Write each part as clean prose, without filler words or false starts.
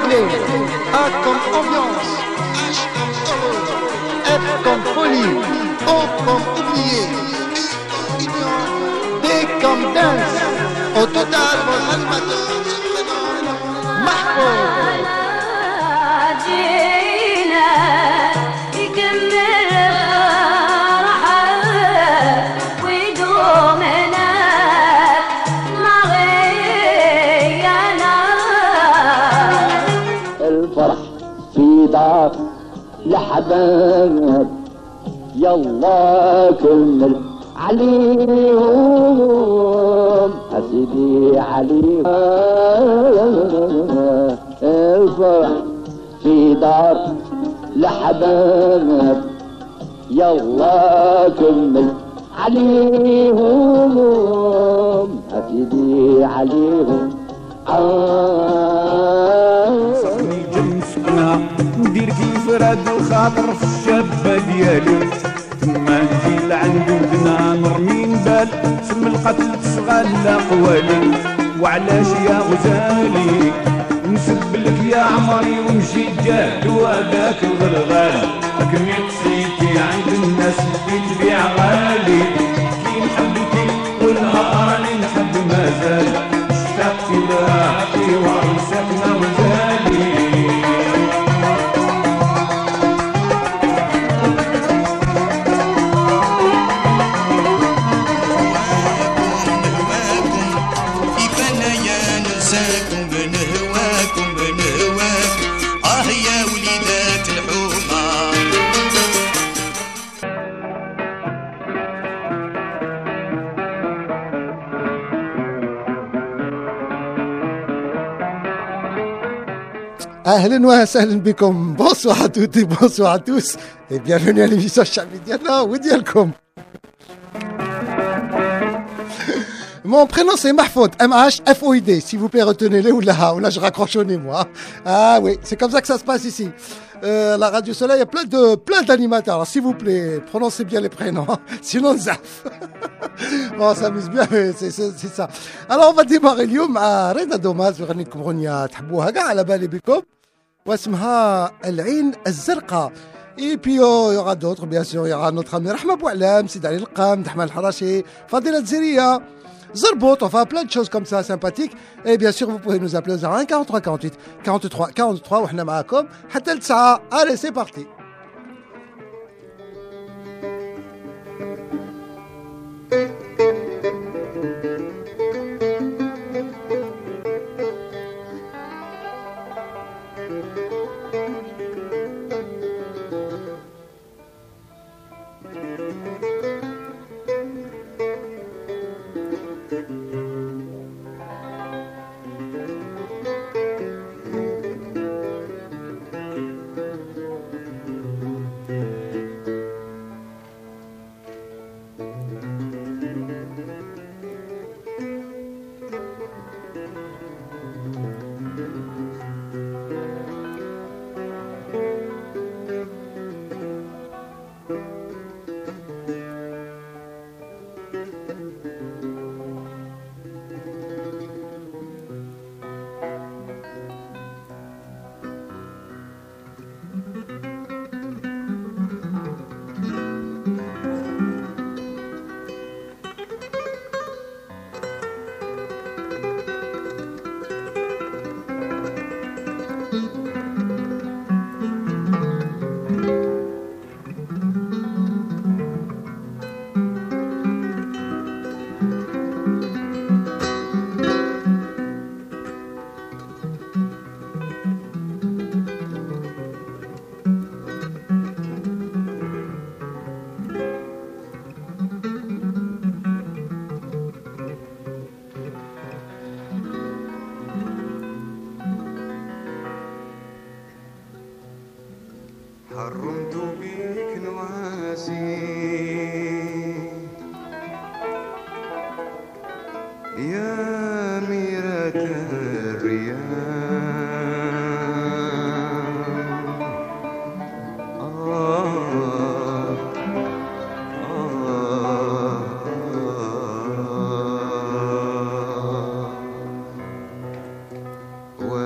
medley. A comme ambiance, H comme heureux, F comme folie, O comme oublié, U comme union, D comme dance. Au total, votre animateur se prénomme Mahfouz. الفرح في دار لحباب يلا كمل عليهم أسيدي عليهم الفرح في دار لحباب يلا كمل عليهم أسيدي عليهم صحني جنسنا ندير كيف راد الخاطر في الشابة ديالي تما نجي لعند ودنا نرمي نبال سم القتل تشغل قوالي وعلاش يا غزالي نسب لك يا عمري ونجي جاد وهذاك الغلغال لكن قصيتي عند الناس اللي تبيع غالي كي نحبك والنهار اللي نحب مازال اشتقت لك وعرسكنا وزالي اهلا وسهلا بكم بونسوار توتي بونسوار توس et bienvenue à l'émission الشعبي ديالنا وديالكم. Mon prénom c'est Mahfoud, M-H-F-O-I-D. S'il vous plaît, retenez-le ou là je raccroche au nez moi. Ah oui, c'est comme ça que ça se passe ici. La Radio Soleil, il y a plein d'animateurs. Alors s'il vous plaît, prononcez bien les prénoms. Sinon, zaf. Bon, on s'amuse bien, mais c'est ça. Alors on va démarrer اليوم مع رضا دوماز بغني لكم أغنية تحبوها كاع على بالي بكم واسمها العين الزرقاء. Et puis il y aura d'autres, bien sûr. Il y aura notre ami Rahma Boualam, Sid Ali Al-Qam, Ahmed Al-Harachi, Fadila Zeria, Zerbot, enfin plein de choses comme ça sympathiques. Et bien sûr, vous pouvez nous appeler au 01 43 48 43 43 وحنا معاكم حتى الساعة. Allez, c'est parti.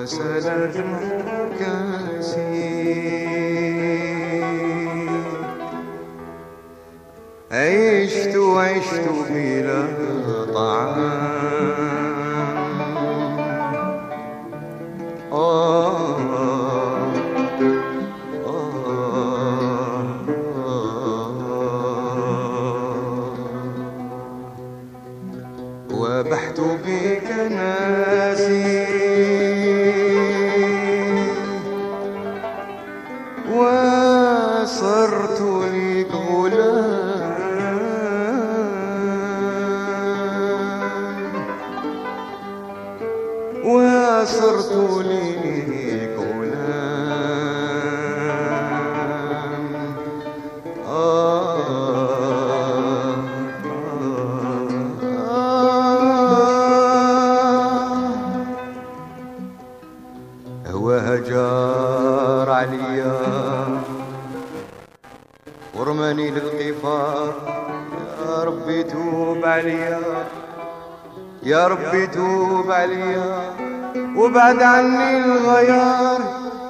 وسالت كاسي عشت بلا طعام وبحت بك ناسي وصرت لك غلام وصرت لك غلام هواها جار عليا ورماني للقفار يا ربي توب عليا يا ربي توب عليا وبعد عني الغيار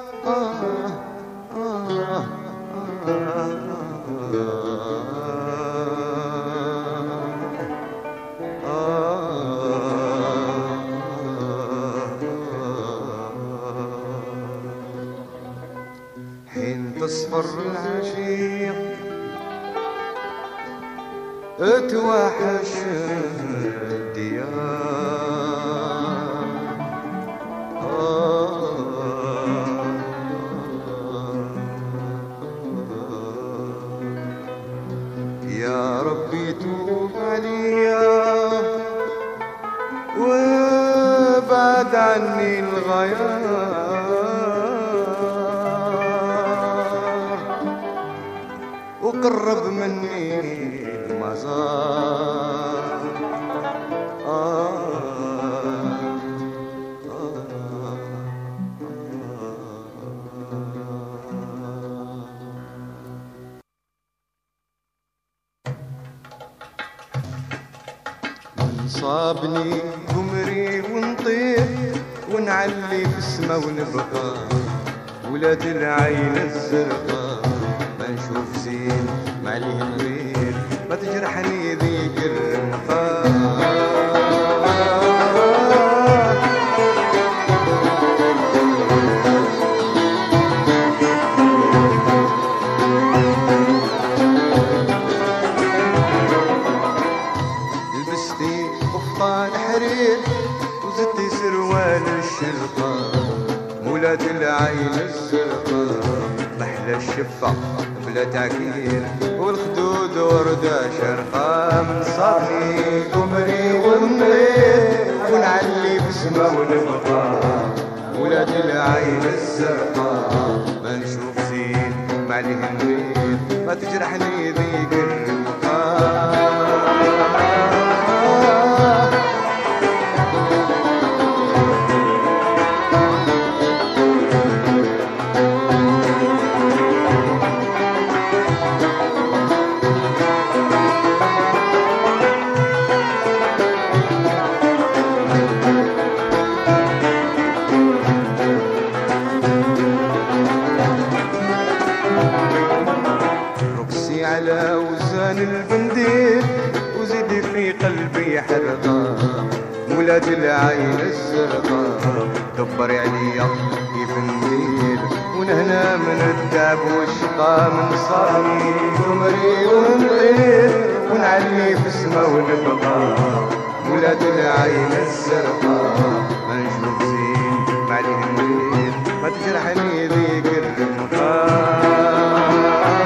حين تصفر العشيق اتوحش الديار يا ربي توب عليا وبعد عني الغيار وقرب مني المزار من صابني قمري ونطير ونعلي في السما ونبقى ولاد العين الزرقاء ما نشوف زين ما عليه نغير ما تجرحني ذيك الرمقاء لبستي قفطان حرير وزدتي سروال الشرطة ولاد العين الزرقاء محلى الشفة بلا تعكير والخدود وردة شرقاء من صافي قمري ونطير ونعلي بسما ونبقى ولاد العين الزرقاء ما نشوف زين ما عليه نغير ما تجرحني ذيك الرمقاء على وزان البندير وزيدي في قلبي حرقة ولاد العين الزرقاء دبري عليا كيف ندير ونهنا من التعب والشقا من صارني قمري ونطير ونعلي في السما ونبقى ولاد العين الزرقاء ما نشوف زين ما عليه نغير ما تجرحني ذيك الرمقاء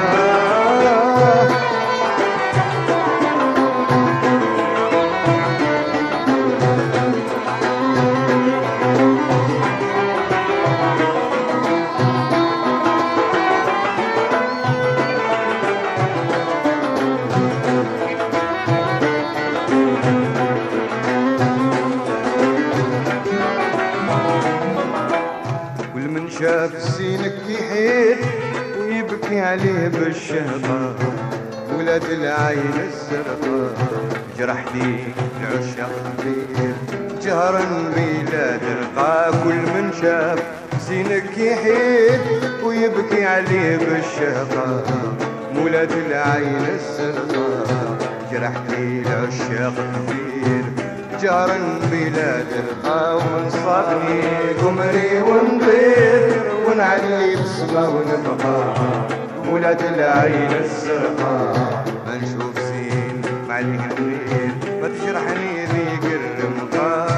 شاف زينك يحيل ويبكي عليه بالشهقة ولاد العين الزرقاء جرح لي العشاق كبير جهرا بلا درقا كل من شاف زينك يحيد ويبكي عليه بالشهقة مولات العين الزرقاء جرحتي العشاق كثير جار بلاد القوم صابني قمري ونطير ونعلي بسما ونبقى مولات العين الزرقاء ما نشوف زين مع الهنير ما تجرحني ذيك الرمقاء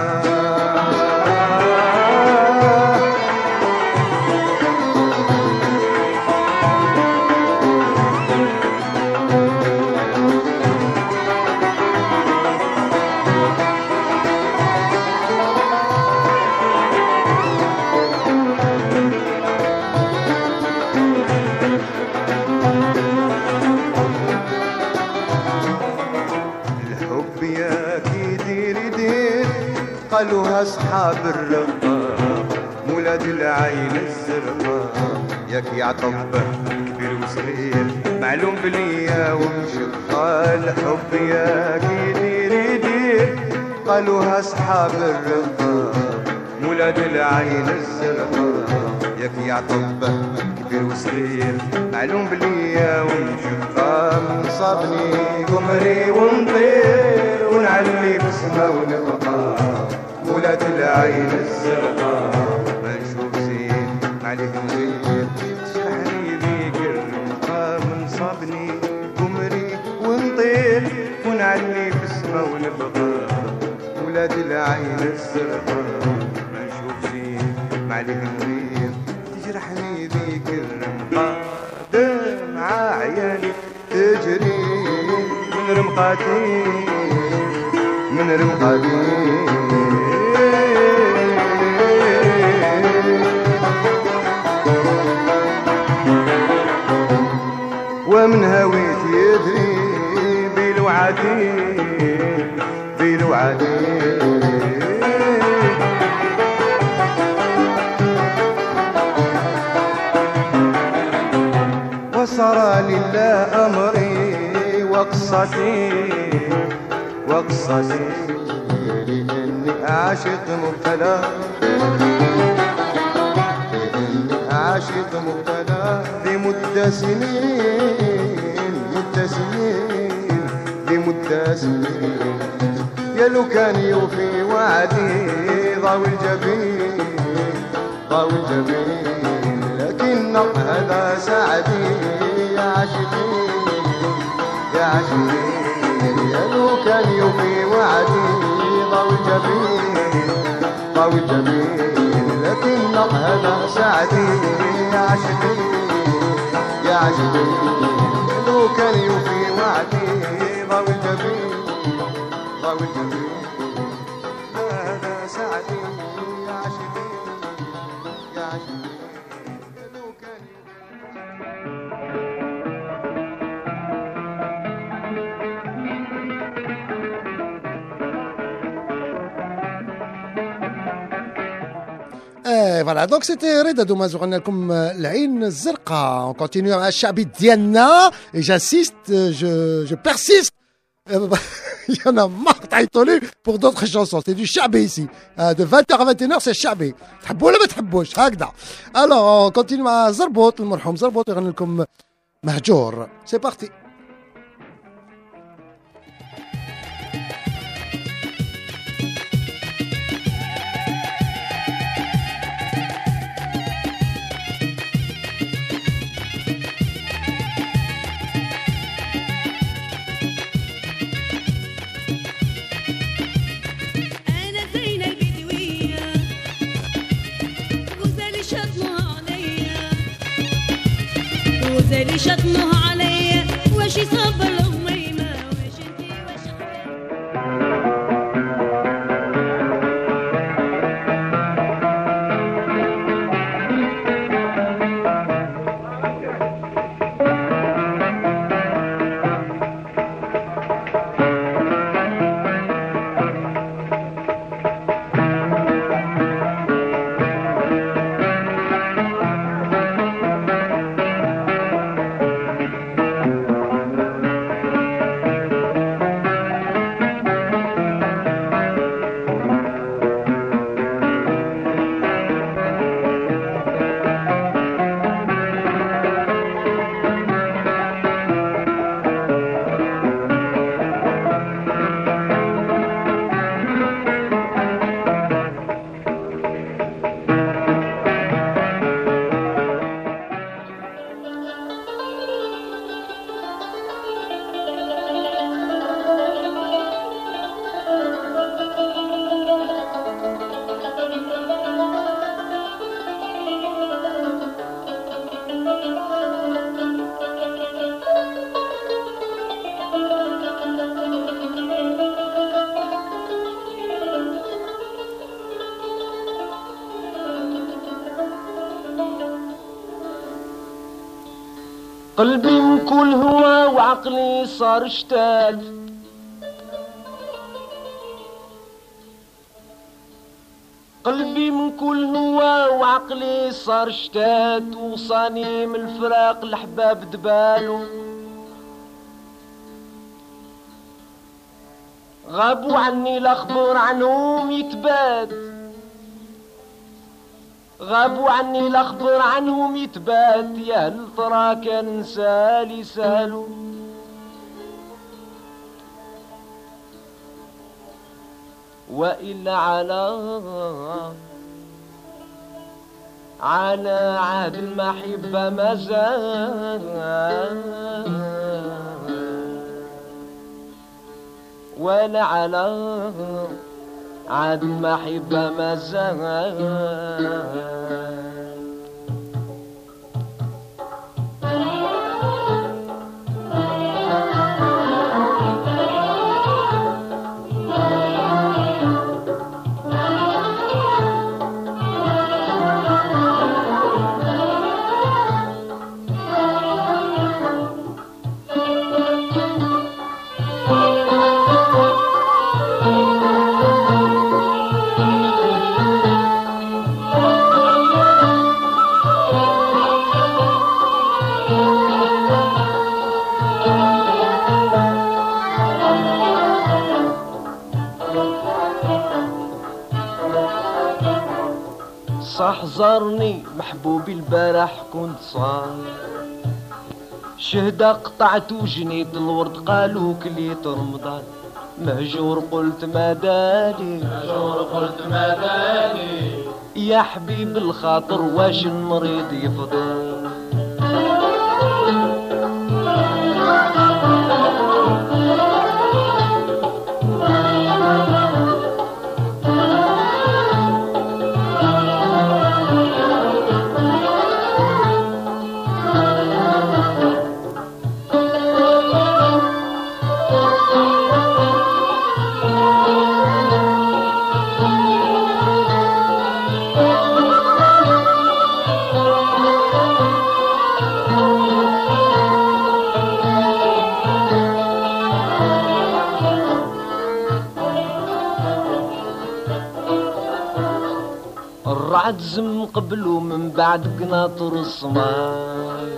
قالوها اصحاب الرقاء مولاد العين الزرقاء ياك يعطب كبير وصغير معلوم بليا ومشقة الحب ياك يدير قالوها اصحاب الرقاء مولاد العين الزرقاء ياك يعطب كبير وصغير معلوم بليا ومشقة صابني قمري ونطير ونعلي بسما ونبقى مولات العين الزرقاء ما نشوف زين عليك نغير تشرحني ذيك الرمقة من صابني قمري ونطير ونعلي بسما ونبقى مولات العين الزرقاء ما نشوف زين عليك نغير تجرحني ذيك الرمقة دمعة عيالي تجري من رمقاتي من رمقاتي ومن هويت يدري بلوعتي بلوعتي وصار لله أمري وقصتي وقصتي لأني عاشق مبتلى لأني عاشق مبتلى لمدة سنين مدة سنين لمدة سنين يا لو كان يوفي وعدي ضاوي الجبين ضاوي الجبين لكن هذا سعدي يا عاشقين يا عاشقين يا لو كان يوفي وعدي ضاوي الجبين ضاوي الجبين لكن هذا سعدي يا عاشقين يا عاشقين لو كان يوفي وعدي ضاوي الجبين ضاوي الجبين هذا سعدي يا عاشقين يا عاشقين لو كان فوالا دونك سيتي رضا دوماز غنى لكم العين الزرقاء. اون كونتينيو مع الشعبي ديالنا اي جاسيست جو بيرسيست. Il y en a marre تعيطولي pour d'autres chansons. C'est du Charbi ici. De 20h à 21h c'est Charbi. تحبوا ولا ما تحبوش هكذا. Alors on continue مع زربوط المرحوم زربوط يغني لكم مهجور. C'est parti. زي شطمها عليا واش يصبر الغميمة واش انتي واش قلبي من كل هوا وعقلي صار شتات، قلبي من كل هوا وعقلي صار شتات، وصاني من الفراق الحباب دبالو، غابوا عني الاخبار عنهم يتبات، غابوا عني الاخبار عنهم يتبات، يا هل ترى كان نسالي سالو، وإلا على عهد المحبة ما زال، ولا على عهد المحبة ما زال. صح زارني محبوبي البارح كنت صاير، شهدة قطعت وجنيت الورد قالوا كليت رمضان، مهجور قلت ما دالي، مهجور قلت ما دالي، يا حبيب الخاطر واش المريض يفضل. الرعد زم قبل ومن بعد قناطر الصماي،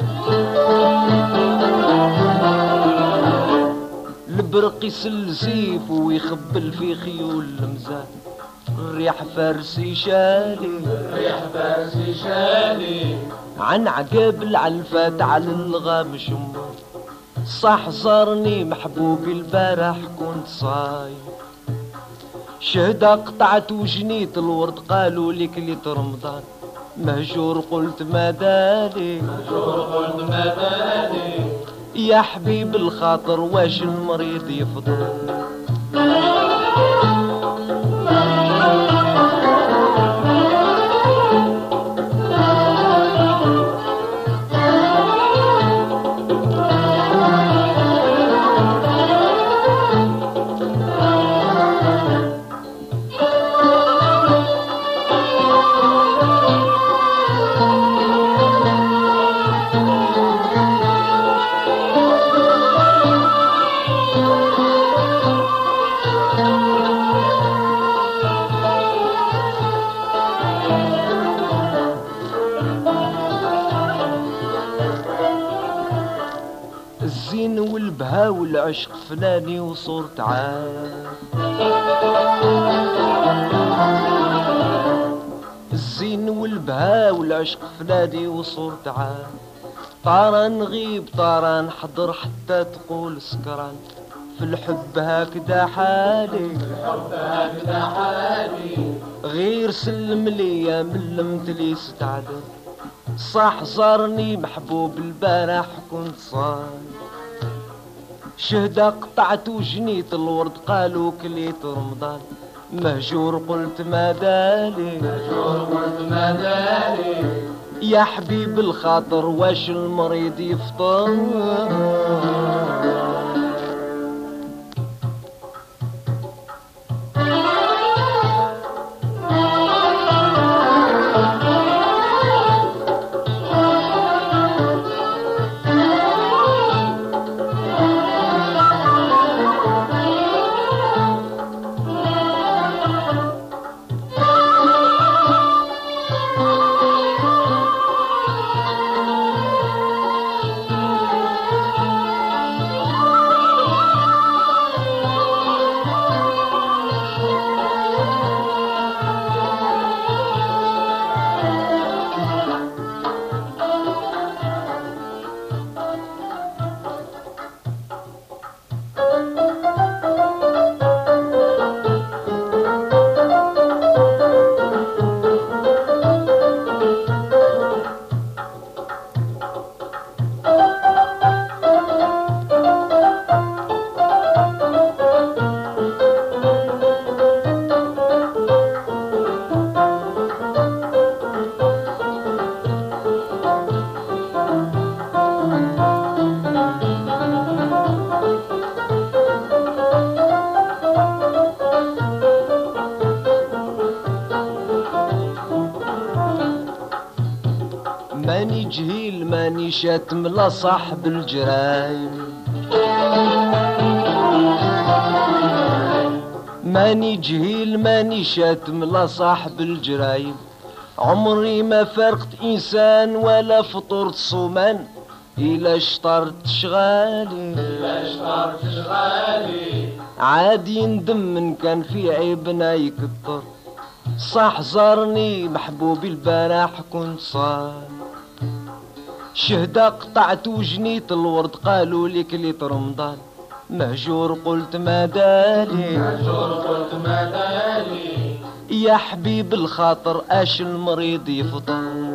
البرق يسل سيف ويخبل في خيول المزان، الريح فارسي شالي، الريح فارسي شالي، عن عقاب العلفات على الغام شمر، صح زارني محبوبي البارح كنت صاير، شهدة قطعت وجنيت الورد قالوا لي كليت رمضان، مهجور قلت ما دالي، مهجور قلت ما دالي، يا حبيب الخاطر واش المريض يفضل. الزين والبهاء والعشق فناني وصورت عاد، الزين والبهاء والعشق فناني وصورت عاد، طارا نغيب طارا نحضر حتى تقول سكران، في الحب هكذا حالي، في الحب هكذا حالي، غير سلم لي من لمتلي ستعدل، صح زارني محبوب البارح كنت صاير، شهدة قطعت وجنيت الورد قالوا كليت رمضان، مهجور قلت ما دالي، مهجور قلت ما دالي، يا حبيب الخاطر واش المريض يفطر. ماني جهيل ماني شاتم لا صاحب الجرايم ماني جهيل ماني شاتم لا صاحب الجرايم عمري ما فارقت إنسان ولا فطرت صومان إلا شطرت شغالي عادي ندم من كان في عيبنا يكتر صح زارني محبوبي البارح كنت صار شهدة قطعت وجنيت الورد قالوا لي كليت رمضان مهجور قلت ما دالي يا حبيب الخاطر اش المريض يفطر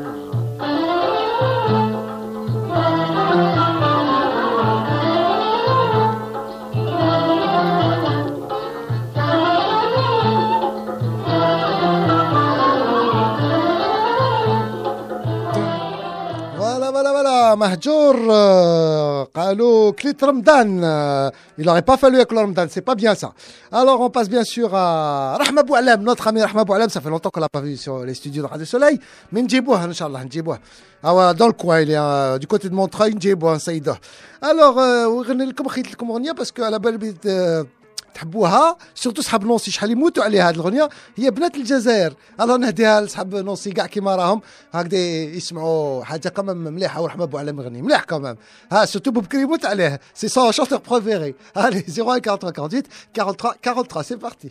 Mahjour, Kalo, Klit Ramdan. Il n'aurait pas fallu avec le Ramadan, c'est pas bien ça. Alors on passe bien sûr à Rahma Boualem, notre ami Rahma Boualem, ça fait longtemps qu'on l'a pas vu sur les studios de Radio Soleil, mais Ndjibouh, Inch'Allah, Ndjibouh. Ah ouais, dans le coin, il est du côté de Montreuil, Ndjibouh, Saïda. Alors, comme خيت لكم أغنية parce que على بالي تحبوها سورتو صحاب نوصي شحال يموتوا عليها هذه الاغنيه هي بنات الجزائر الله نهديها لصحاب نوصي كاع كيما راهم هكذا يسمعوا حاجه كمان مليحه ورحمه بو على مغني مليح كمان ها سورتو بكري يموت عليه سي سون شونتور بريفيري allez 01 43 48 43 43 c'est parti.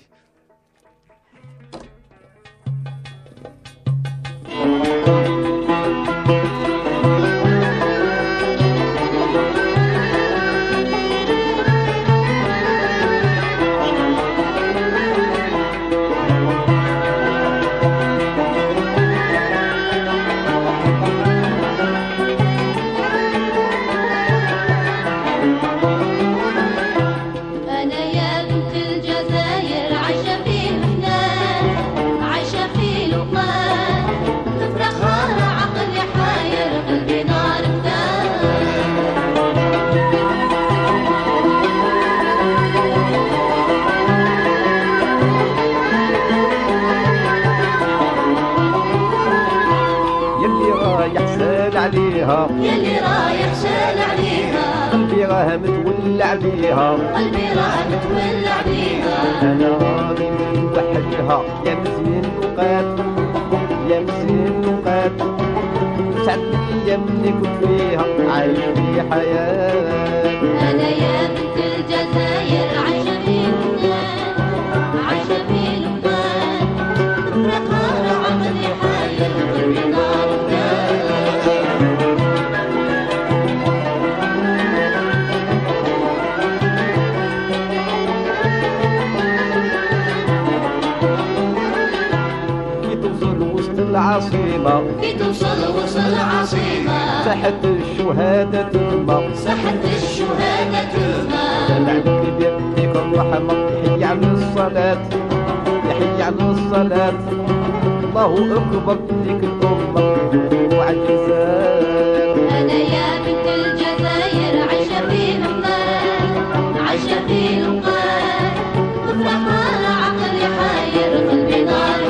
يلي رايح سال عليها قلبي راه متولع بيها قلبي راه متولع بيها انا راضي نوحدها يا مزيان وقات يا مزيان وقات سعد الايام اللي كنت فيها عايش في حياه انا يا بنت الجزائر عايشه في لبنان عايشه في لبنان نقار عقلي حاير قلبي نار العاصمة كي توصل وسط العاصمة ساحة الشهادة تما ساحة الشهادة تما دلع الكبير فيك الرحمة يحيي على الصلاة يحيي على الصلاة الله أكبر فيك الأمة وعجزات أنا يا بنت الجزائر عايشة في لبنان عايشة في لبنان مفرحة عقلي حاير قلبي نار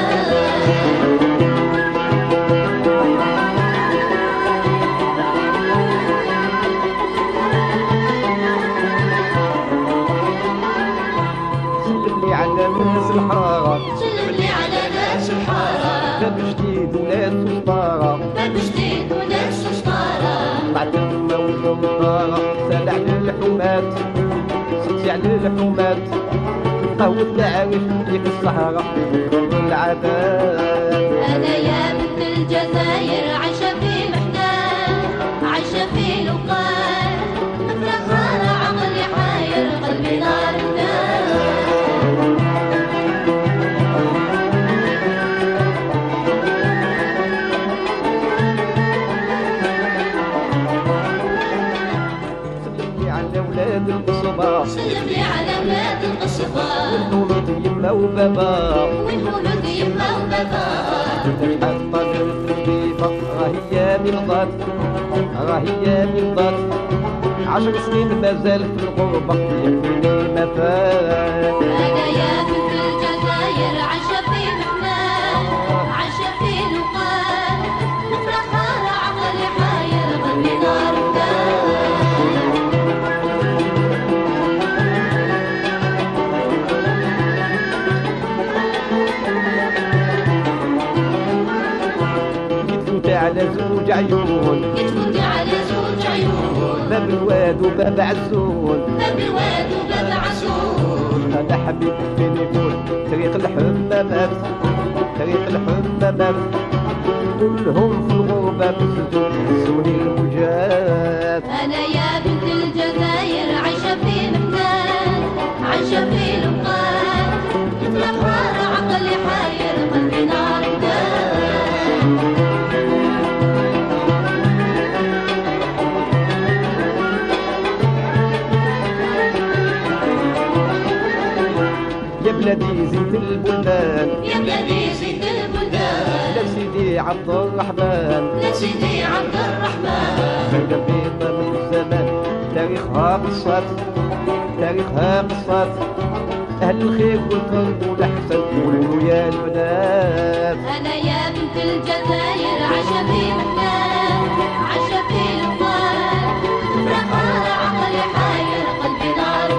سلم لي على ناس الحارة باب جديد وناس وسطارة باب جديد وناس وسطارة بعد الموت ومطارة سال على الحومات صوتي على الحومات قهوة عايش فيك الصحراء والعذاب أنا يا بنت الجزائر عايشة في محنان عايشة في لقان مفرحة عقلي حاير قلبي نار سلم لي على ولاد القصبة والمولود يما وبابا والمولود يما وبابا حاطة النظيفة راهي مرضات راهي مرضات 10 سنين مازال في الغربة يكفيني ما فات أنا يا بنت الجزائر عايشة في محنان عايشة في لقان مفرحة عقلي على زوج عيون يتفوت على زوج عيون باب الواد وباب عزون باب الواد وباب عسول انا حبيت فين يكون طريق الحمامات طريق الحمامات كلهم في الغربة بسوني الموجات أنا يا بنت الجزائر عايشة في لبنان عايشة في لبنان متلخبط عقلي حاير قلبي نار يا بلادي زيت البلدان يا بلادي زيت البلدان لا سيدي عبد الرحمن لا سيدي عبد الرحمن زوجة بيضة من الزمان تاريخها قصات تاريخها قصات أهل الخير والكرم والأحسن قولوا يا البنات أنا يا بنت الجزائر عايشة في لبنان عايشة في لبنان متلخبط عقلي حاير قلبي نار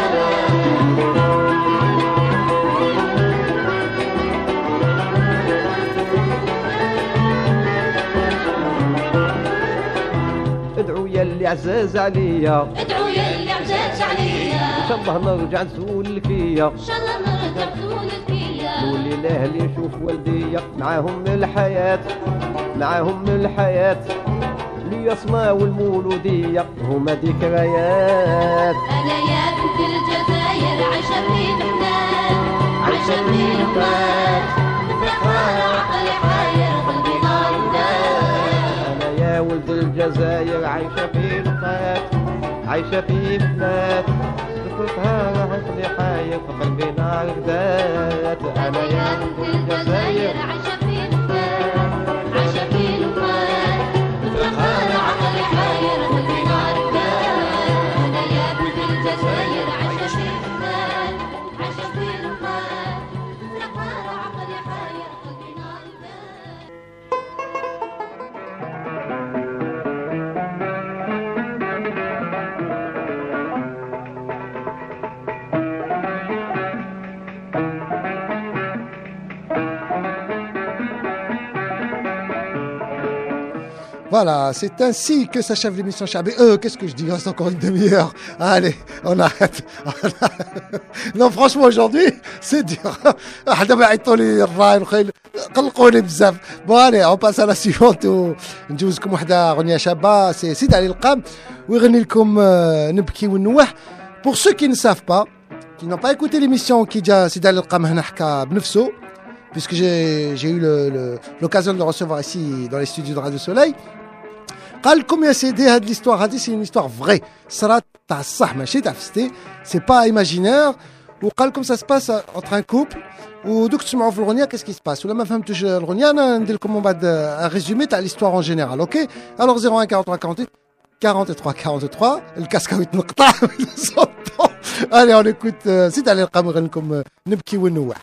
ادعوا يا اللي عزاز عليا ادعوا يا اللي عزاز عليا إن شاء الله نرجع نزول الكيا ان شاء الله نرجع نزول الكيا نولي لاهلي نشوف والديا معاهم الحياة معاهم الحياة ليصمى والمولودية هما ذكريات انا يا بنت الجزائر عايشة في لبنان عايشة في لبنان متلخبط عقلي حاير قلبي نار أنا يا ولد الجزائر عايشة في لبنان عايشة في لبنان ذكرتها راحت لي حاير قلبي نار ذات أنا يا ولد الجزائر عايشة في لبنان عايشة في لبنان متلخبط عقلي حاير قلبي نار انا يا بنت الجزائر عايشة في لبنان عايشة في لبنان متلخبط عقلي حاير قلبي نار Voilà, c'est ainsi que s'achève l'émission Chabé. Qu'est-ce que je dis? Il reste encore une demi-heure. Allez, on arrête. Non, franchement, aujourd'hui, c'est dur. Bon, allez, on passe à la suivante. نجوزكم واحدة أغنية شابة. C'est سيد علي القام ويغني لكم نبكي ونوح. Pour ceux qui ne savent pas, qui n'ont pas écouté l'émission qui جا سيد علي القام هنا حكى بنفسه, puisque j'ai eu l'occasion de le recevoir ici dans les studios de Radio Soleil. قال لكم يا سيدي هاد l'histoire هادي سي une histoire vraie صرات تاع الصح ماشي تاع فستي سي با ايماجينير وقال لكم ça se passe entre un couple ودوك تسمعوا في الغنية qu'est-ce qui se passe ولا ما فهمتوش الغنية انا ندير لكم من بعد un résumé تاع l'histoire en général اوكي alors 01 43 48 43 43 الكاسكاويت نقطع allez on écoute سيد علي القام يغني لكم نبكي ونوح.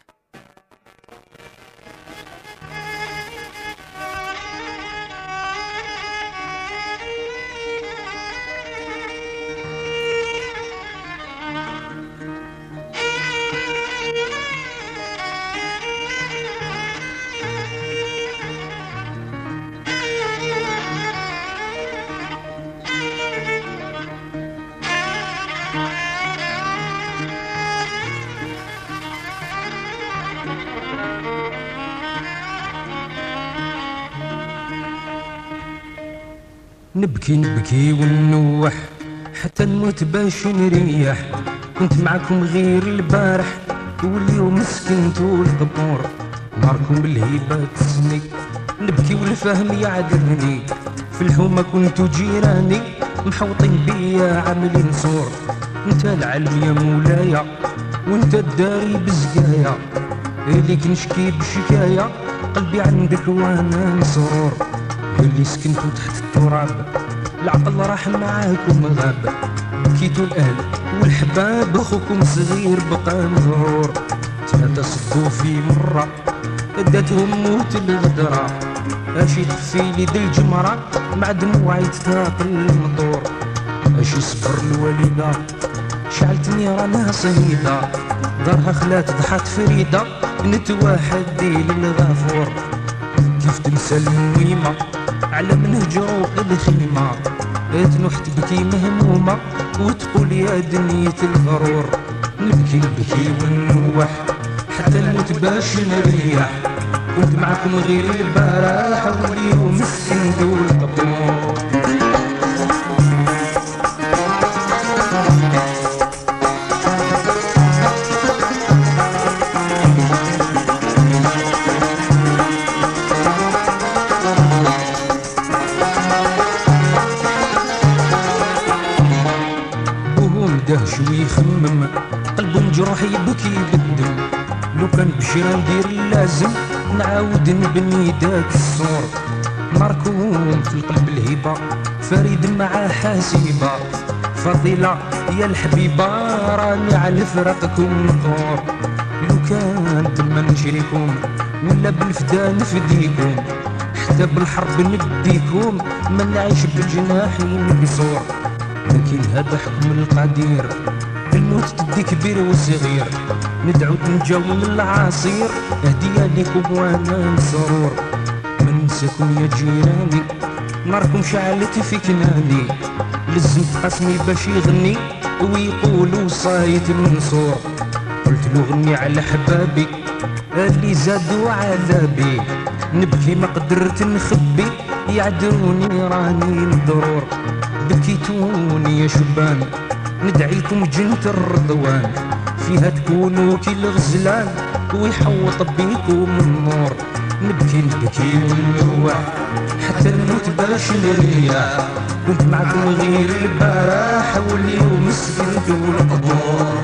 نبكي نبكي ونوح حتى نموت باش نريح كنت معكم غير البارح واليوم سكنتو القبور نهاركم بالهيبة تسني نبكي والفهم يعذبني في الحومة كنتو جيراني محوطين بيا عاملين صور انت العلم يا مولايا وانت الداري بزقايا اللي نشكي بشكاية قلبي عندك وانا مسرور اللي سكنتو تحت التراب العقل راح معاكم غاب بكيتو الاهل والحباب اخوكم صغير بقى مغرور ثلاثة صدوا في مرة ادتهم موت الغدرة اشي تخفي لي دي الجمرة مع دموعي تتاقل المطور اشي صبر الوالدة شعلت نيرانها صهيدة دارها خلات ضحات فريدة بنت واحد ديل الغافور كيف تنسى الميمة على من هجروا الخيمة تنوح تبكي مهمومة وتقول يا دنيا الغرور نبكي نبكي ونوح حتى نموت باش نريح كنت معكم غير البارح واليوم مسكين دول قبور شوي يخمم قلبه مجروح يبكي بالدم لو كان بشرا ندير اللازم نعاود نبني داك الصور مركوم في القلب الهبة فريد مع حاسبة فضيلة يا الحبيبة راني على فراقكم نثور لو كان تما نشريكم ولا بالفدا نفديكم حتى بالحرب نديكم ما نعيش بجناحي نقصور لكن هذا حكم القدير الموت تدي كبير وصغير ندعو نجاو من العصير هدية ليكم وانا مسرور ما ننساكم يا جيراني ناركم شعلت في كناني لزمت قسمي باش يغني ويقولوا صايت منصور قلت له غني على حبابي اللي زادوا عذابي نبكي ما قدرت نخبي يعذروني راني الضرور بكيتوني يا شبان ندعي لكم جنة الرضوان فيها تكونوا كي الغزلان ويحوط بيكم النور نبكي نبكي ونروح حتى نموت باش نريح كنت معكم غير البارح واليوم سكنت القبور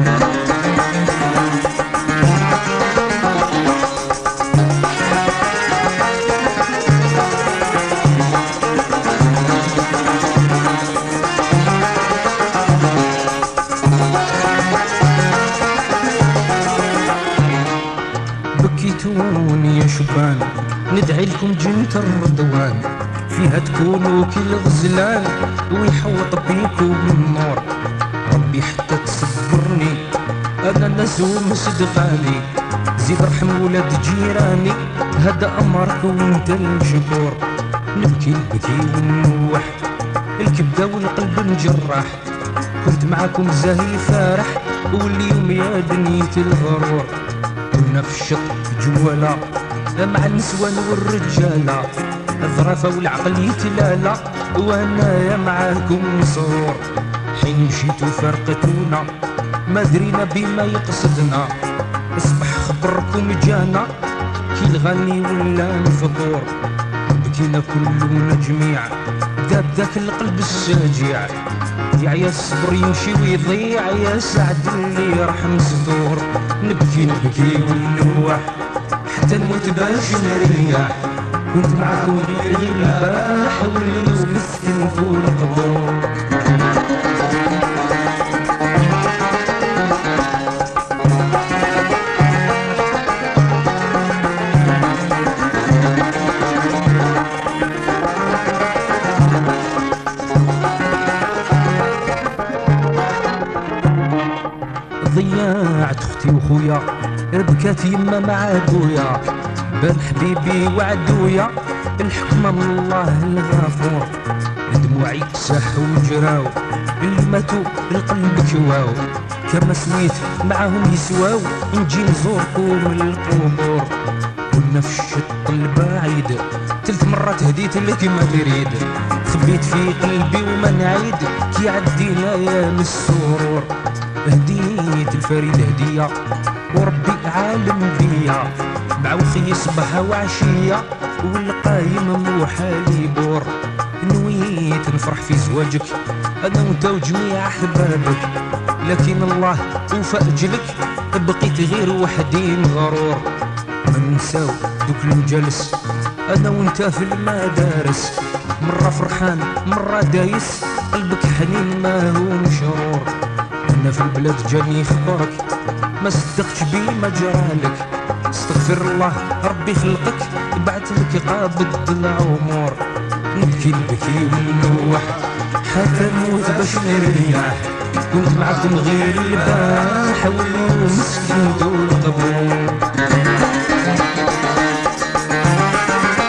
بكيتوني يا شبان ندعي لكم جنة الرضوان فيها تكونوا كي الغزلان ويحوط بيكم النور ربي حتى تصبرني انا نزوم صدقاني زيد رحم ولاد جيراني هذا امرك وانت الشكور نبكي نبكي ونوح الكبده والقلب نجرح كنت معكم زاهي فارح واليوم يا دنيا الغرور كنا في الشط جوالا مع النسوان والرجالة الظرافة والعقل يتلالا وانا معاكم مسرور حين مشيتو فرقتونا ما درينا بما يقصدنا اصبح خبركم جانا كي الغني ولا الفطور بكينا كلنا جميع داب ذاك القلب الساجع يا الصبر يمشي ويضيع يا سعد اللي راح مستور نبكي نبكي ونوح حتى نموت باش نريح كنت معكم غير البارح واليوم مسكن طول القبور ضيعت اختي وخويا ربكات يما مع ابويا بان حبيبي وعدويا الحكمه من الله الغفور دموعي كساحوا وجراو اللي ماتوا القلب كواو كما سويت معاهم يسواو نجي نزوركم القبور كنا في الشط البعيد 3 مرات هديت لك ما تريد خبيت في قلبي وما نعيد كي عدينا يا السرور هديت الفريد هدية وربي عالم بيا مع وخي صباح وعشية والقايم موحالي بور نويت نفرح في زواجك انا وانت وجميع احبابك لكن الله وفى اجلك بقيت غير وحدي مغرور ما ننساو دوك المجالس انا وانت في المدارس مرة فرحان مرة دايس قلبك حنين ما هو مشرور انا في البلاد جاني خبرك ما صدقتش بي ما جرالك استغفر الله ربي خلقك بعت لك قابض العمر نبكي نبكي ونوح حتى نموت باش نريح كنت معكم غير البارح واليوم مسكين دول قبور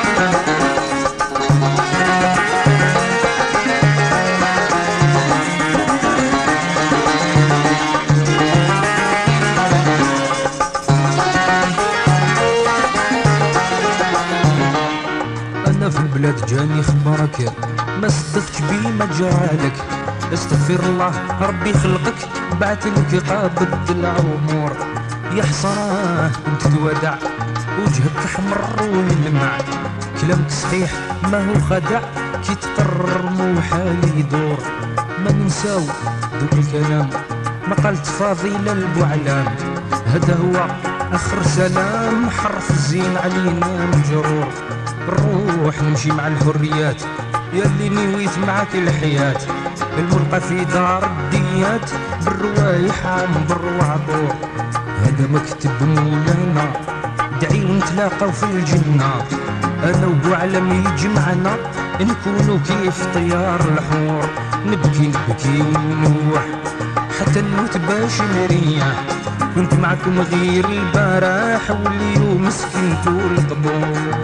البلاد جاني خبرك ما صدقتش بي ما جرالك استغفر الله ربي خلقك بعتلك قابض العمر يا حسراه كنت تودع وجهك احمر ويلمع كلامك صحيح ما هو خدع كي تقرر مو حالي يدور ما ننساو دوك الكلام ما قالت فاضيلة البوعلام هذا هو اخر سلام حرف الزين علينا مجرور نروح نمشي مع الحريات ياللي نويت معاك الحياة الملقى في دار الديات بالروايح عنبر وعبور هذا مكتب مولانا دعي ونتلاقاو في الجنة انا وبوعلم يجمعنا نكونوا كيف طيار الحور نبكي نبكي ونوح حتى نموت باش نريح كنت معكم غير البارح واليوم سكنتو القبور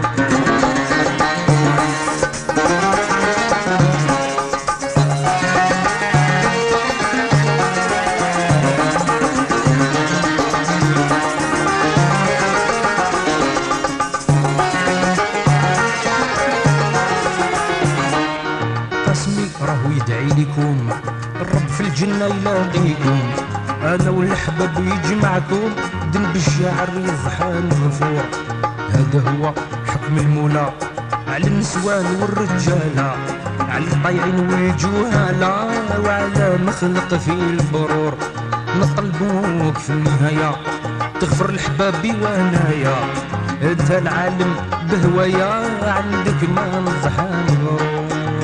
يدعي لكم الرب في الجنة يلاقيكم أنا والحباب يجمعكم ذنب الشاعر يضحى الغفور هذا هو حكم المولى على النسوان والرجالة على الطيعين والجهالة وعلى مخلق في البرور نطلبوك في النهاية تغفر الحبابي وانايا انت العالم بهوايا عندك ما نضحى الغرور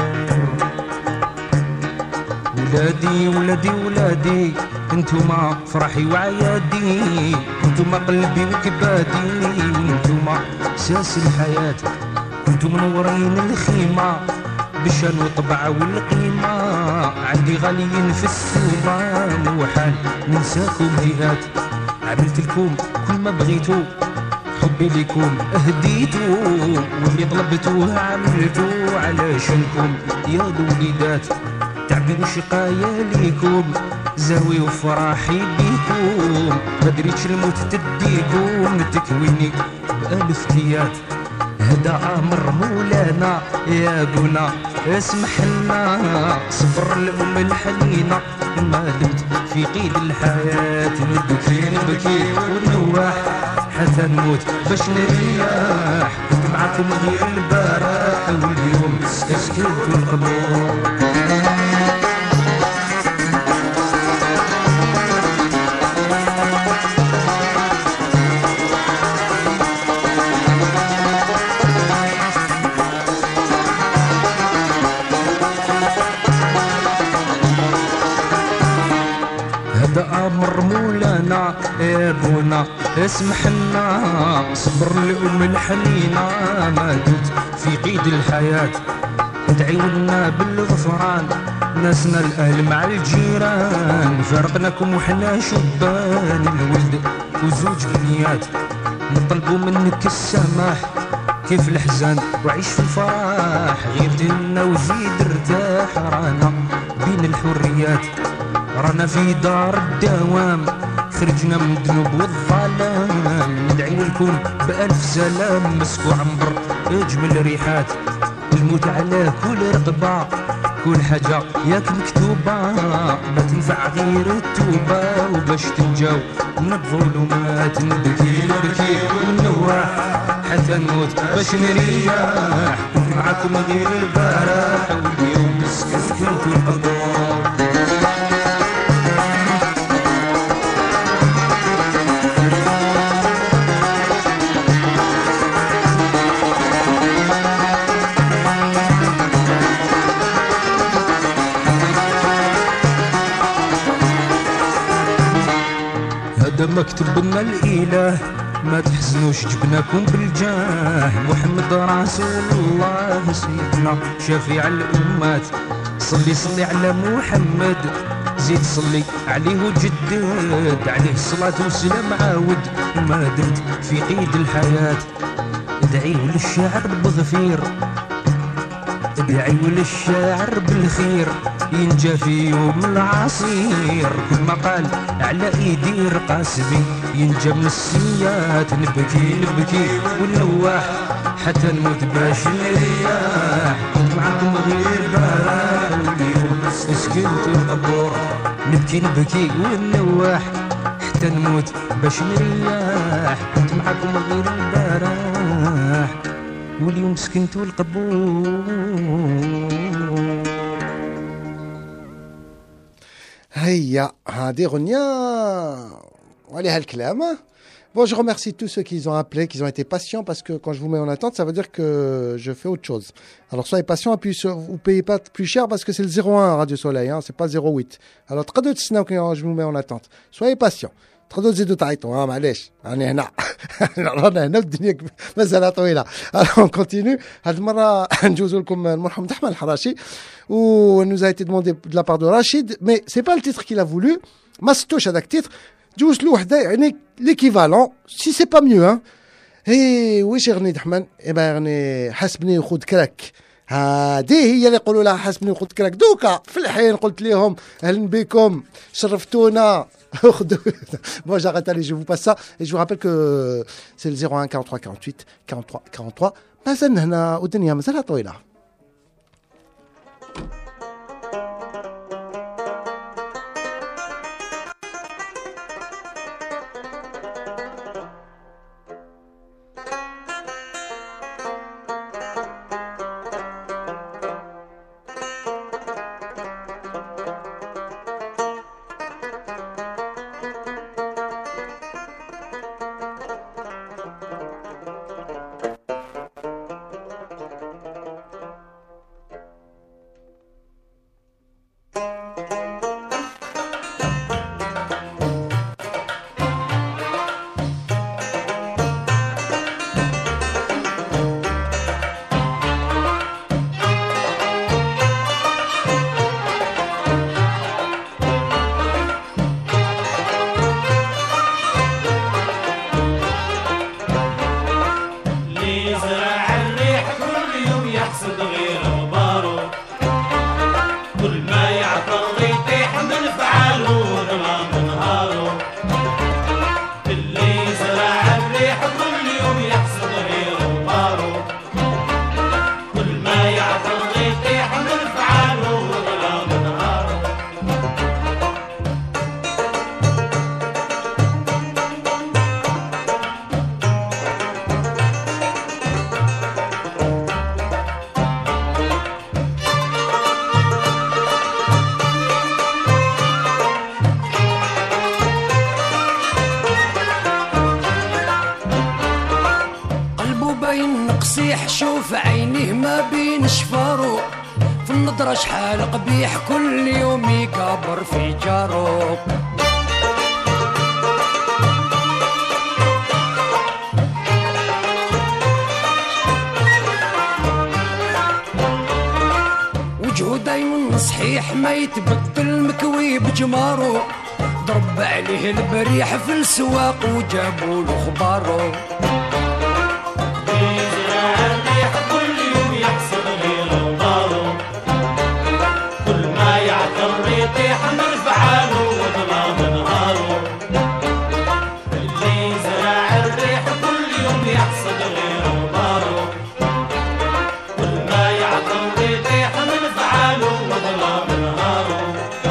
ولادي ولادي ولادي انتوما فرحي وعيادي انتوما قلبي وكبادي انتوما ساس الحياة كنتو منورين الخيمة بالشان والطبع والقيمة عندي غاليين في السومة موحال ننساكم هيهات عملت لكم كل ما بغيتو حبي ليكم اهديتو واللي طلبتوه عملتو علشانكم يا الوليدات تعبير شقايا ليكم زاوي وفراحي بيكم ما دريتش الموت تديكم تكويني بألف تيات هذا امر مولانا يا بونا اسمح لنا صبر الام الحنينه ما دمت في قيد الحياه نبكي نبكي ونوح حتى نموت باش نريح كنت معاكم غير البارح واليوم سكت القبور امر مولانا يا بونا اسمح لنا صبر الام الحنينه ما دمت في قيد الحياه ادعي لنا بالغفران ناسنا الاهل مع الجيران فرقناكم وحنا شبان الولد وزوج بنيات نطلبوا منك السماح كيف الحزان وعيش في الفرح غير دنا وزيد ارتاح رانا بين الحريات رانا في دار الدوام خرجنا من الذنوب والظلام ندعي لكم بألف سلام مسكو عنبر اجمل ريحات الموت على كل رقبة كل حاجة ياك مكتوبة ما تنفع غير التوبة وباش تنجاو من الظلمات نبكي نبكي ونوح حتى نموت باش نريح كنت معاكم غير البارح واليوم سكنتو القبور هذا مكتوب لنا الاله ما تحزنوش جبناكم بالجاه محمد رسول الله سيدنا شفيع الامات صلي صلي على محمد زيد صلي عليه وجدد عليه الصلاة والسلام عاود ما دمت في قيد الحياة ادعيه للشاعر بغفير ادعيه للشاعر بالخير ينجى في يوم العصير كل ما قال على ايدي رقاصبي ينجى من السيات نبكي نبكي ونوح حتى نموت باش نريح كنت معكم غير البارح واليوم سكنت القبور نبكي نبكي ونواح حتى نموت باش نريح كنت معكم غير البارح واليوم سكنت القبور. هيا هذه غنية وعليها الكلام. Bon, je remercie tous ceux qui ont appelé, qui ont été patients, parce que quand je vous mets en attente, ça veut dire que je fais autre chose. Alors soyez patients, et puis vous payez pas plus cher parce que c'est le 01 Radio Soleil, hein, c'est pas 08. Alors très de quand je vous mets en attente. Soyez patients. très de زيدوا تعيطوا معليش راني هنا رانا هنا الدنيا مازال طويله. Alors on continue. هذه المره نجوزوا لكم المرحوم احمد الحراشي و nous a été demandé de la part de Rachid, mais c'est pas le titre qu'il a voulu. ما ستوش هذاك التيتر جوز له وحده يعني ليكيفالون سي سي با ميو ها. اي واش يغني دحمن ايبا يغني حسبني وخذ كراك. هذه هي اللي يقولوا لها حسبني وخذ كراك. دوكا في الحين قلت لهم اهلا بكم شرفتونا. Bon, j'arrête, allez, je vous passe ça et je vous rappelle que c'est le 01 43 48 43 43. مازال هنا والدنيا مازالها طويله. شوف عينيه ما بين شفارو في النظرة شحال قبيح كل يوم يكبر في جارو. وجهه دايما صحيح ما يتبدل مكوي بجمارو. ضرب عليه البريح في السواق وجابوا له خبارو. يطيح من فعاله وظلام نهاره. اللي زرع الريح كل يوم يحصد غير غباره. كل ما يعطر يطيح من فعاله وظلام نهاره.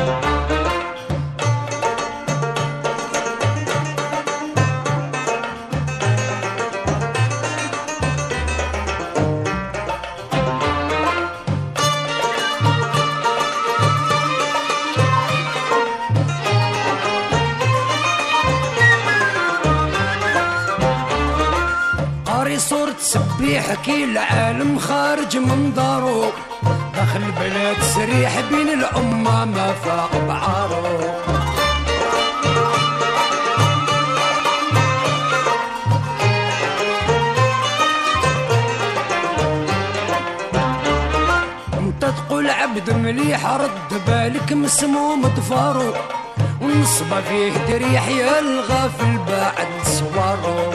يحكي العالم خارج من دارو. داخل البلاد سريح بين الأمة ما فاق بعارو. انت تقول عبد مليح رد بالك مسموم دفارو. والنصبة فيه دريح يا الغافل بعد سوارو.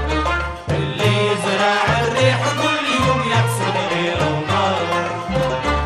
اللي زرع الريح كل يوم يحصد غير غباره.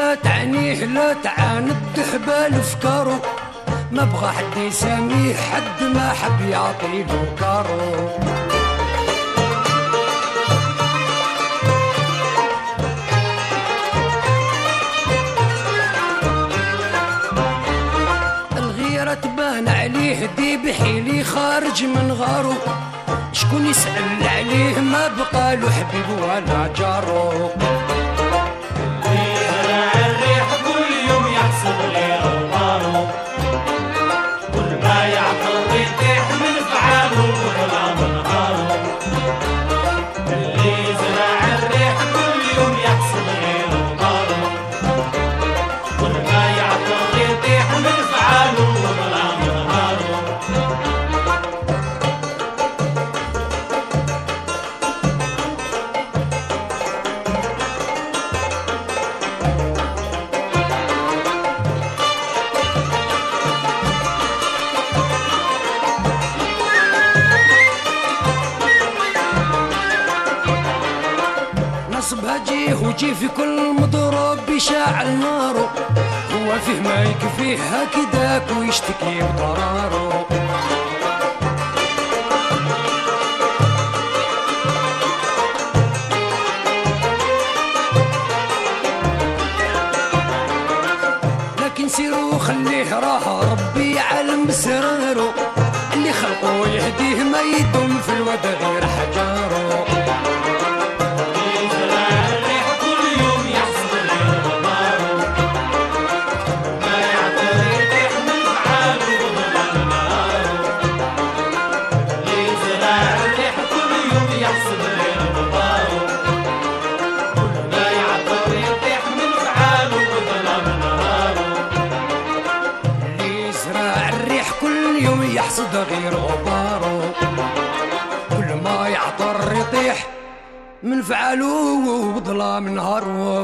لا تعنيه لا تعاند حبال افكارو، ما بغى حد يساميه حد ما حب يعطيله كارو. الغيرة تبان عليه دي بحيلي خارج من غارو، شكون يسأل عليه ما بقى له حبيب ولا جارو. الريح كل يوم يحسب غير أوطاره، كل ما يعطر يطيح من فعاله وطلع من نهاره. اللي زرع الريح كل يوم يحسب غير أوطاره، كل ما يعطر يطيح من فعاله وطلع من نهاره. نصب هجيه وجي في كل مضروب بيشاعل ناره، هو فيه ما يكفيه هكذاك ويشتكي بضراره. لكن سيروا خليه راه ربي يعلم بسراره، اللي خلقه يهديه ما يدوم في الودا غير حجاره. يحصد غير غباره، كل ما يعطر يطيح من فعله وظلام نهاره.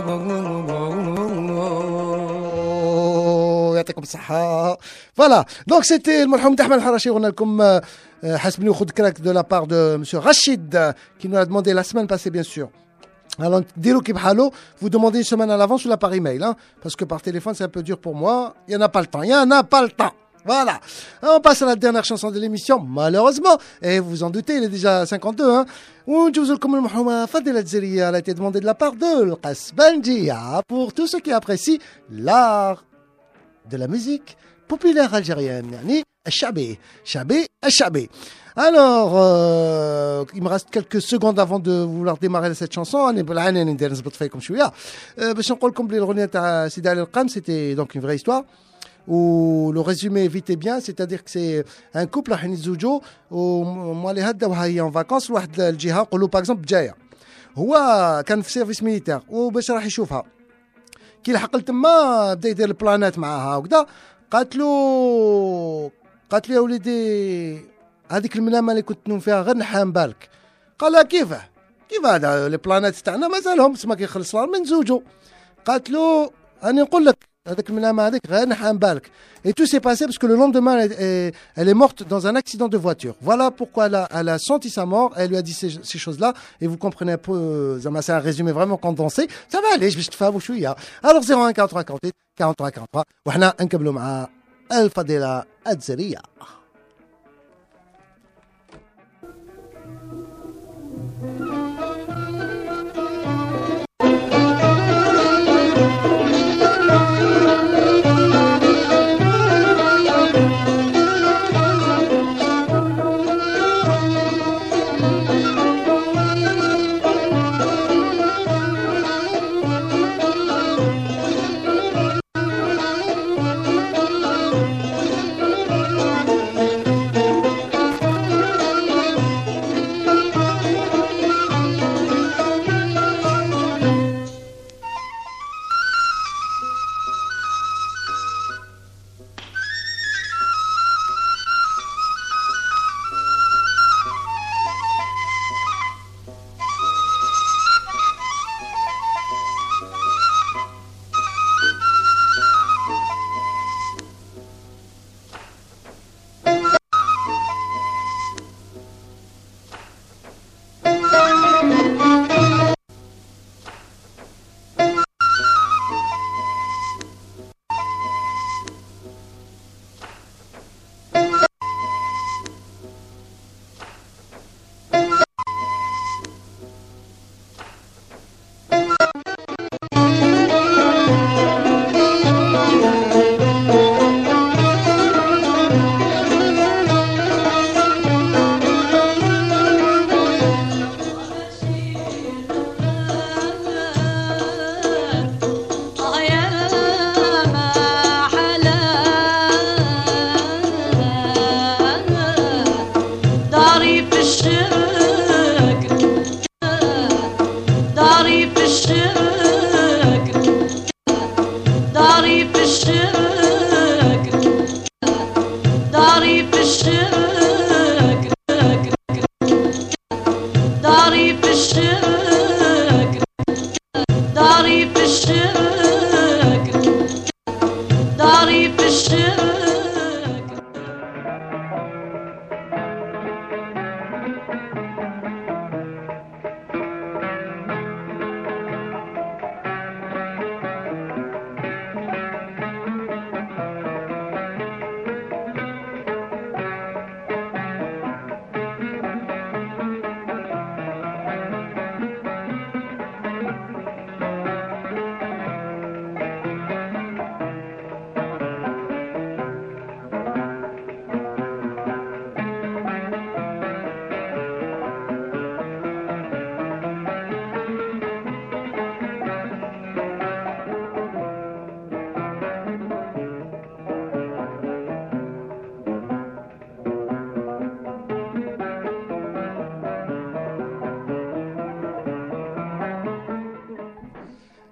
يعطيكم الصحة. Voilà, donc c'était المرحوم Ahmed Harachi. On a comme حسبني وخذ كراك de la part de monsieur Rachid qui nous a demandé la semaine passée bien sûr. Alors, dis-le qui bhalo, vous demandez une semaine à l'avance ou là par email, hein, parce que par téléphone c'est un peu dur pour moi. Il y en a pas le temps. Il y en a pas le temps. Voilà. On passe à la dernière chanson de l'émission, malheureusement. Et vous en doutez, il est déjà 52, hein. ونجوزلكم المرحومة فضيلة الجزائرية. Elle a été demandée de la part de القسبنجية pour tous ceux qui apprécient l'art de la musique populaire algérienne, يعني الشعبي. الشعبي. Alors, il me reste quelques secondes avant de vouloir démarrer cette chanson. باش نقول لكم بلي الأغنية تاع سيدي علي القام c'était donc une vraie histoire. Où le résumé est vite et bien, c'est-à-dire que c'est un couple راح يتزوجوا وموالي هدا وهي en vacances لواحد الجهه نقولوا باغ اكزومبل جايه. هو كان في سيرفيس ميليتير وباش راح يشوفها كي لحق لتما بدا يدير البلانات معاها وكذا. قالت له يا وليدي هذيك المنامه اللي كنت نوم فيها غير نحام بالك. قال لها كيف هذا لي بلانات تاعنا مازالهم تسمى كي يخلص النهار من نزوجوا. قالت له راني نقول لك هذاك المنامه هذيك غير نحام بالك. Et tout s'est passé parce que le lendemain elle est morte dans un accident de voiture. Voilà pourquoi elle a senti sa mort. Elle lui a dit ces choses-là et vous comprenez un peu. C'est un résumé vraiment condensé. Ça va aller, je vais te faire شويه. Alors 01 43 48 43 43 وحنا نكملوا مع الفضيلة الجزائرية.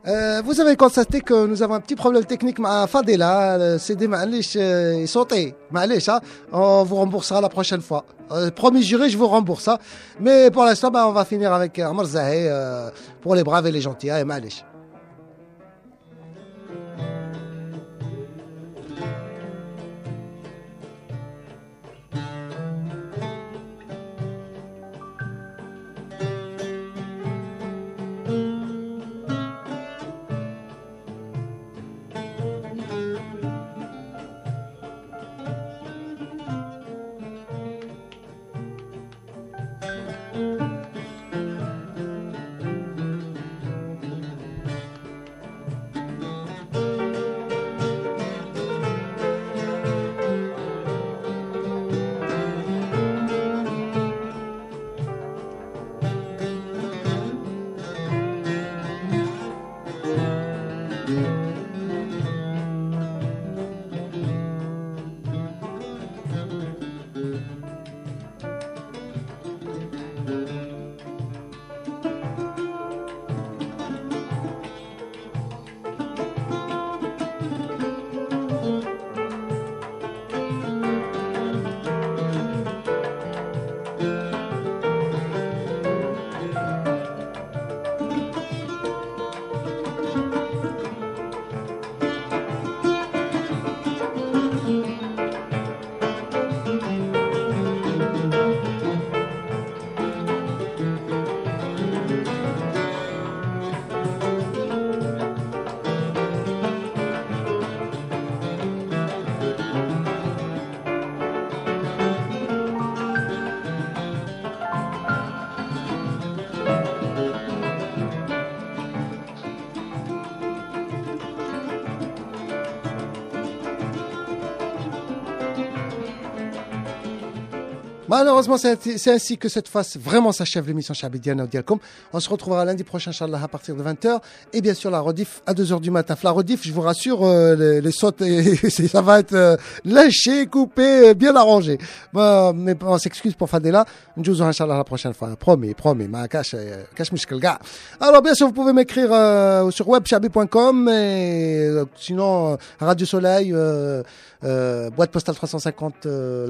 Vous avez constaté que nous avons un petit problème technique avec Fadela. Le CD معليش sauté. معليش, hein. On vous remboursera la prochaine fois. Promis juré, je vous rembourse. Hein. Mais pour l'instant, on va finir avec Amr Zahe pour les braves et les gentils. Hein, معليش. Malheureusement, c'est ainsi que cette fois, vraiment s'achève l'émission Chabidiana Dialcom. On se retrouvera lundi prochain, Inch'Allah, à partir de 20h. Et bien sûr, la rediff à 2h du matin. La rediff, je vous rassure, les sautes, ça va être lâché, coupé, bien arrangé. Bon, mais on s'excuse pour Fadela. Nous vous Inch'Allah la prochaine fois. Promis. Ma cache mouchkel gars. Alors, bien sûr, vous pouvez m'écrire sur webchabi.com et sinon, Radio Soleil, boîte postale 350,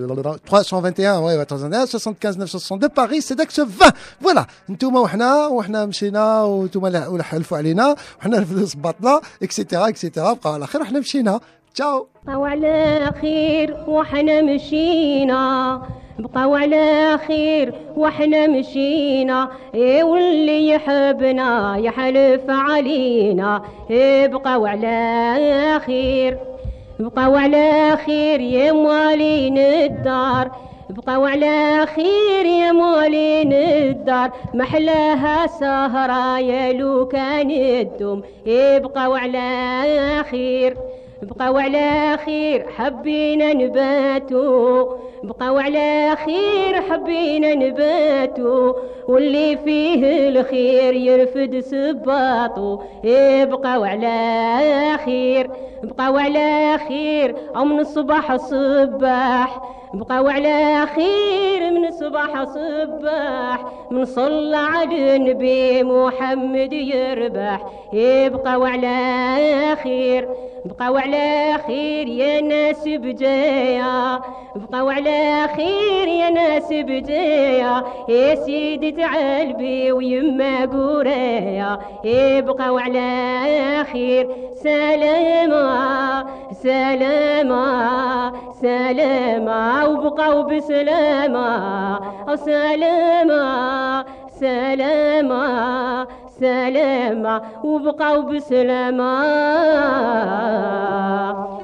321, ouais, 75 962 Paris, CEDEX 20. Voilà. نتوما وحنا مشينا وانتوما حلفوا علينا وحنا نفذوا صباطنا اكسيتيرا بقاو على خير وحنا مشينا. تشاو. بقاو على خير وحنا مشينا. بقاو على خير وحنا مشينا. واللي يحبنا يحلف علينا. بقاو على خير. بقاو على خير يا موالين الدار. بقاو على خير يا موالين الدار. محلاها سهرة يا لو كان الدم. بقاو على خير. بقاو على خير حبينا نباتو. بقاو على خير حبينا نباتو. واللي فيه الخير يرفد سباطو. بقاو على خير. بقاو على خير أو من الصباح صباح. بقاو على خير من الصباح صباح. من صلى على النبي محمد يربح. بقاو على خير. بقاو على خير يا ناس بجايا. بقاو على خير يا ناس بجايا. يا سيدي تعالبي ويما قرايا. بقاو على خير. سلامة سلامة سلامة وبقاو بسلامة. سلامة سلامة سلامة وبقاو بسلامة.